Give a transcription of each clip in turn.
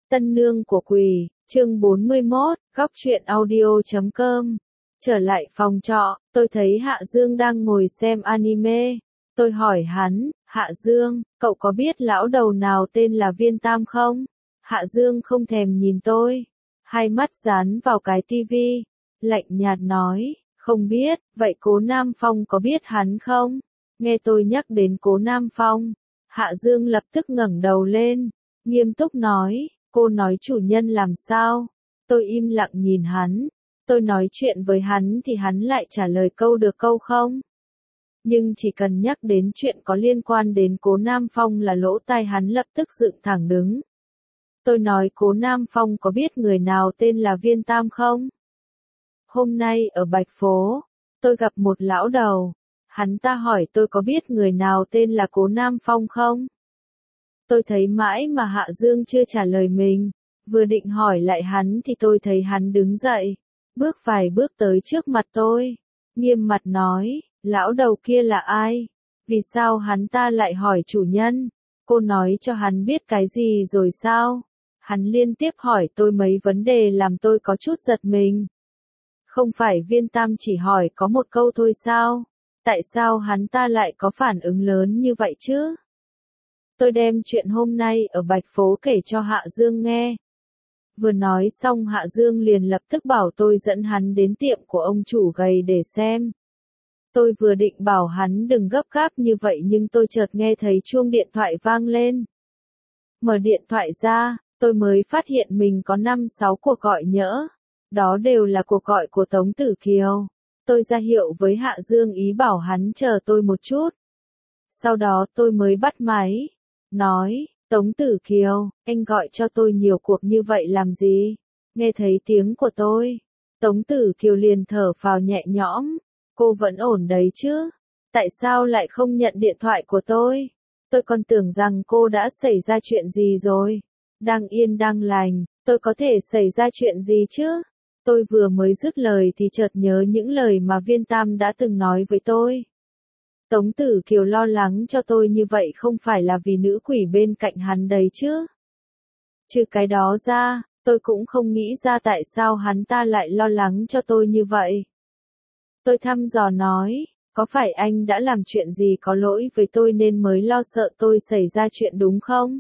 Tân nương của quỷ, chương 41, góc truyện audio.com. Trở lại phòng trọ, tôi thấy Hạ Dương đang ngồi xem anime. Tôi hỏi hắn, Hạ Dương, cậu có biết lão đầu nào tên là Viên Tam không? Hạ Dương không thèm nhìn tôi, hai mắt dán vào cái tivi, lạnh nhạt nói, không biết, vậy Cố Nam Phong có biết hắn không? Nghe tôi nhắc đến Cố Nam Phong, Hạ Dương lập tức ngẩng đầu lên, nghiêm túc nói, cô nói chủ nhân làm sao? Tôi im lặng nhìn hắn, tôi nói chuyện với hắn thì hắn lại trả lời câu được câu không? Nhưng chỉ cần nhắc đến chuyện có liên quan đến Cố Nam Phong là lỗ tai hắn lập tức dựng thẳng đứng. Tôi nói Cố Nam Phong có biết người nào tên là Viên Tam không? Hôm nay ở Bạch Phố, tôi gặp một lão đầu, hắn ta hỏi tôi có biết người nào tên là Cố Nam Phong không? Tôi thấy mãi mà Hạ Dương chưa trả lời mình, vừa định hỏi lại hắn thì tôi thấy hắn đứng dậy, bước vài bước tới trước mặt tôi, nghiêm mặt nói, lão đầu kia là ai? Vì sao hắn ta lại hỏi chủ nhân? Cô nói cho hắn biết cái gì rồi sao? Hắn liên tiếp hỏi tôi mấy vấn đề làm tôi có chút giật mình. Không phải Viên Tam chỉ hỏi có một câu thôi sao? Tại sao hắn ta lại có phản ứng lớn như vậy chứ? Tôi đem chuyện hôm nay ở Bạch Phố kể cho Hạ Dương nghe. Vừa nói xong Hạ Dương liền lập tức bảo tôi dẫn hắn đến tiệm của ông chủ gầy để xem. Tôi vừa định bảo hắn đừng gấp gáp như vậy nhưng tôi chợt nghe thấy chuông điện thoại vang lên. Mở điện thoại ra, tôi mới phát hiện mình có 5-6 cuộc gọi nhỡ. Đó đều là cuộc gọi của Tống Tử Kiều. Tôi ra hiệu với Hạ Dương ý bảo hắn chờ tôi một chút. Sau đó tôi mới bắt máy. Nói, Tống Tử Kiều, anh gọi cho tôi nhiều cuộc như vậy làm gì? Nghe thấy tiếng của tôi. Tống Tử Kiều liền thở phào nhẹ nhõm. Cô vẫn ổn đấy chứ? Tại sao lại không nhận điện thoại của tôi? Tôi còn tưởng rằng cô đã xảy ra chuyện gì rồi. Đang yên đang lành, tôi có thể xảy ra chuyện gì chứ? Tôi vừa mới dứt lời thì chợt nhớ những lời mà Viên Tam đã từng nói với tôi. Tống Tử Kiều lo lắng cho tôi như vậy không phải là vì nữ quỷ bên cạnh hắn đấy chứ? Trừ cái đó ra, tôi cũng không nghĩ ra tại sao hắn ta lại lo lắng cho tôi như vậy. Tôi thăm dò nói, có phải anh đã làm chuyện gì có lỗi với tôi nên mới lo sợ tôi xảy ra chuyện đúng không?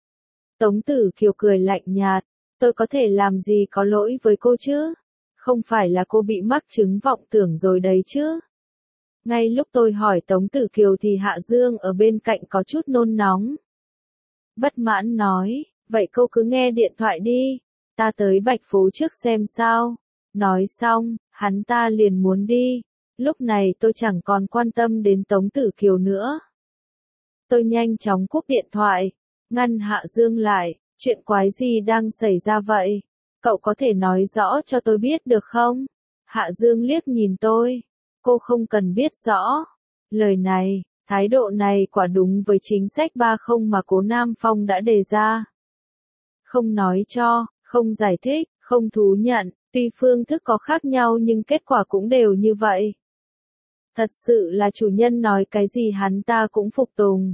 Tống Tử Kiều cười lạnh nhạt, tôi có thể làm gì có lỗi với cô chứ? Không phải là cô bị mắc chứng vọng tưởng rồi đấy chứ? Ngay lúc tôi hỏi Tống Tử Kiều thì Hạ Dương ở bên cạnh có chút nôn nóng. Bất mãn nói, vậy cô cứ nghe điện thoại đi, ta tới Bạch Phố trước xem sao. Nói xong, hắn ta liền muốn đi. Lúc này tôi chẳng còn quan tâm đến Tống Tử Kiều nữa. Tôi nhanh chóng cúp điện thoại, ngăn Hạ Dương lại, chuyện quái gì đang xảy ra vậy? Cậu có thể nói rõ cho tôi biết được không? Hạ Dương liếc nhìn tôi, cô không cần biết rõ. Lời này, thái độ này quả đúng với chính sách 30 mà Cố Nam Phong đã đề ra. Không nói cho, không giải thích, không thú nhận, tuy phương thức có khác nhau nhưng kết quả cũng đều như vậy. Thật sự là chủ nhân nói cái gì hắn ta cũng phục tùng.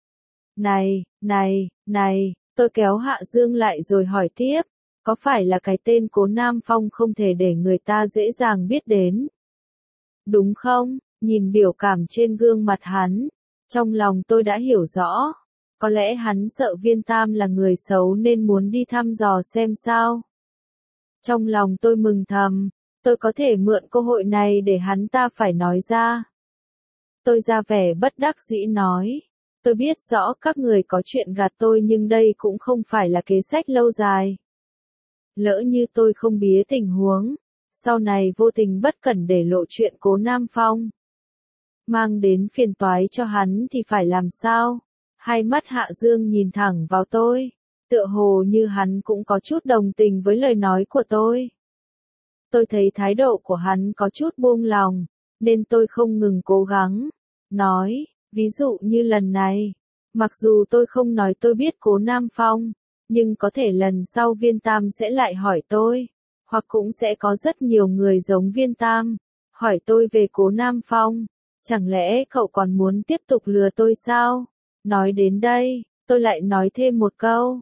Này, tôi kéo Hạ Dương lại rồi hỏi tiếp, có phải là cái tên Cố Nam Phong không thể để người ta dễ dàng biết đến? Đúng không? Nhìn biểu cảm trên gương mặt hắn, trong lòng tôi đã hiểu rõ. Có lẽ hắn sợ Viên Tam là người xấu nên muốn đi thăm dò xem sao. Trong lòng tôi mừng thầm, tôi có thể mượn cơ hội này để hắn ta phải nói ra. Tôi ra vẻ bất đắc dĩ nói, tôi biết rõ các người có chuyện gạt tôi nhưng đây cũng không phải là kế sách lâu dài. Lỡ như tôi không bía tình huống, sau này vô tình bất cẩn để lộ chuyện Cố Nam Phong, mang đến phiền toái cho hắn thì phải làm sao? Hai mắt Hạ Dương nhìn thẳng vào tôi, tựa hồ như hắn cũng có chút đồng tình với lời nói của tôi. Tôi thấy thái độ của hắn có chút buông lòng, nên tôi không ngừng cố gắng. Nói, ví dụ như lần này, mặc dù tôi không nói tôi biết Cố Nam Phong, nhưng có thể lần sau Viên Tam sẽ lại hỏi tôi, hoặc cũng sẽ có rất nhiều người giống Viên Tam, hỏi tôi về Cố Nam Phong. Chẳng lẽ cậu còn muốn tiếp tục lừa tôi sao? Nói đến đây, tôi lại nói thêm một câu.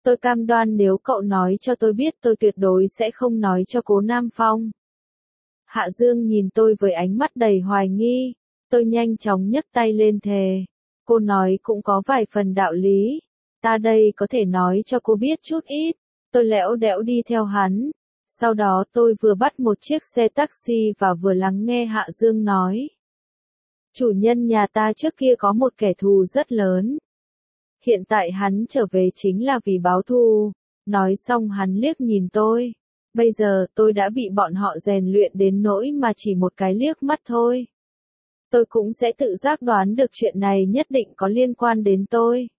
Tôi cam đoan nếu cậu nói cho tôi biết tôi tuyệt đối sẽ không nói cho Cố Nam Phong. Hạ Dương nhìn tôi với ánh mắt đầy hoài nghi. Tôi nhanh chóng nhấc tay lên thề. Cô nói cũng có vài phần đạo lý. Ta đây có thể nói cho cô biết chút ít. Tôi lẽo đẽo đi theo hắn. Sau đó tôi vừa bắt một chiếc xe taxi và vừa lắng nghe Hạ Dương nói. Chủ nhân nhà ta trước kia có một kẻ thù rất lớn. Hiện tại hắn trở về chính là vì báo thù. Nói xong hắn liếc nhìn tôi. Bây giờ tôi đã bị bọn họ rèn luyện đến nỗi mà chỉ một cái liếc mắt thôi. Tôi cũng sẽ tự giác đoán được chuyện này nhất định có liên quan đến tôi.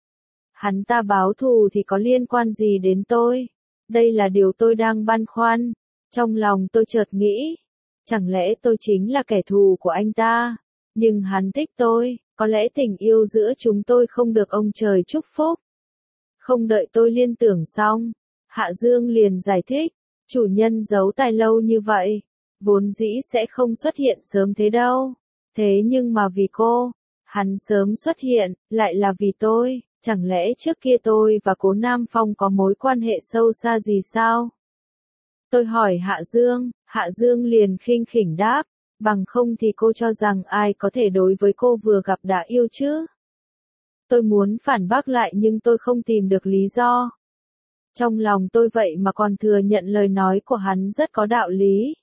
Hắn ta báo thù thì có liên quan gì đến tôi? Đây là điều tôi đang băn khoăn. Trong lòng tôi chợt nghĩ. Chẳng lẽ tôi chính là kẻ thù của anh ta? Nhưng hắn thích tôi, có lẽ tình yêu giữa chúng tôi không được ông trời chúc phúc. Không đợi tôi liên tưởng xong, Hạ Dương liền giải thích, chủ nhân giấu tài lâu như vậy, vốn dĩ sẽ không xuất hiện sớm thế đâu. Thế nhưng mà vì cô, hắn sớm xuất hiện, lại là vì tôi, chẳng lẽ trước kia tôi và Cố Nam Phong có mối quan hệ sâu xa gì sao? Tôi hỏi Hạ Dương liền khinh khỉnh đáp. Bằng không thì cô cho rằng ai có thể đối với cô vừa gặp đã yêu chứ? Tôi muốn phản bác lại nhưng tôi không tìm được lý do. Trong lòng tôi vậy mà còn thừa nhận lời nói của hắn rất có đạo lý.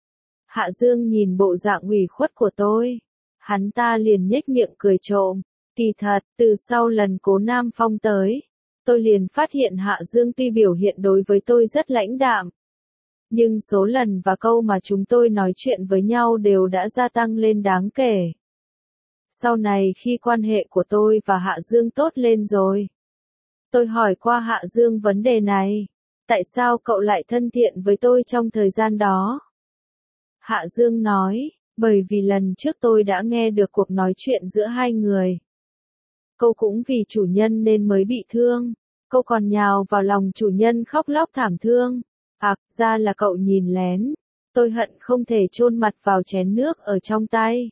Hạ Dương nhìn bộ dạng ủy khuất của tôi. Hắn ta liền nhếch miệng cười trộm. Kỳ thật, từ sau lần Cố Nam Phong tới, tôi liền phát hiện Hạ Dương tuy biểu hiện đối với tôi rất lãnh đạm. Nhưng số lần và câu mà chúng tôi nói chuyện với nhau đều đã gia tăng lên đáng kể. Sau này khi quan hệ của tôi và Hạ Dương tốt lên rồi, tôi hỏi qua Hạ Dương vấn đề này. Tại sao cậu lại thân thiện với tôi trong thời gian đó? Hạ Dương nói, bởi vì lần trước tôi đã nghe được cuộc nói chuyện giữa hai người. Cô cũng vì chủ nhân nên mới bị thương. Cô còn nhào vào lòng chủ nhân khóc lóc thảm thương. Ra là cậu nhìn lén. Tôi hận không thể chôn mặt vào chén nước ở trong tay.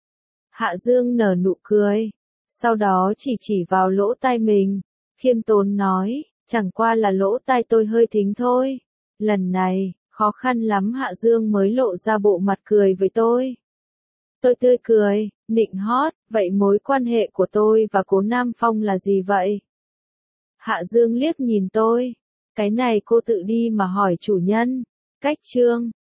Hạ Dương nở nụ cười. Sau đó chỉ vào lỗ tai mình. Khiêm tốn nói, chẳng qua là lỗ tai tôi hơi thính thôi. Lần này, khó khăn lắm Hạ Dương mới lộ ra bộ mặt cười với tôi. Tôi tươi cười, nịnh hót, vậy mối quan hệ của tôi và Cố Nam Phong là gì vậy? Hạ Dương liếc nhìn tôi. Cái này cô tự đi mà hỏi chủ nhân. Cách chương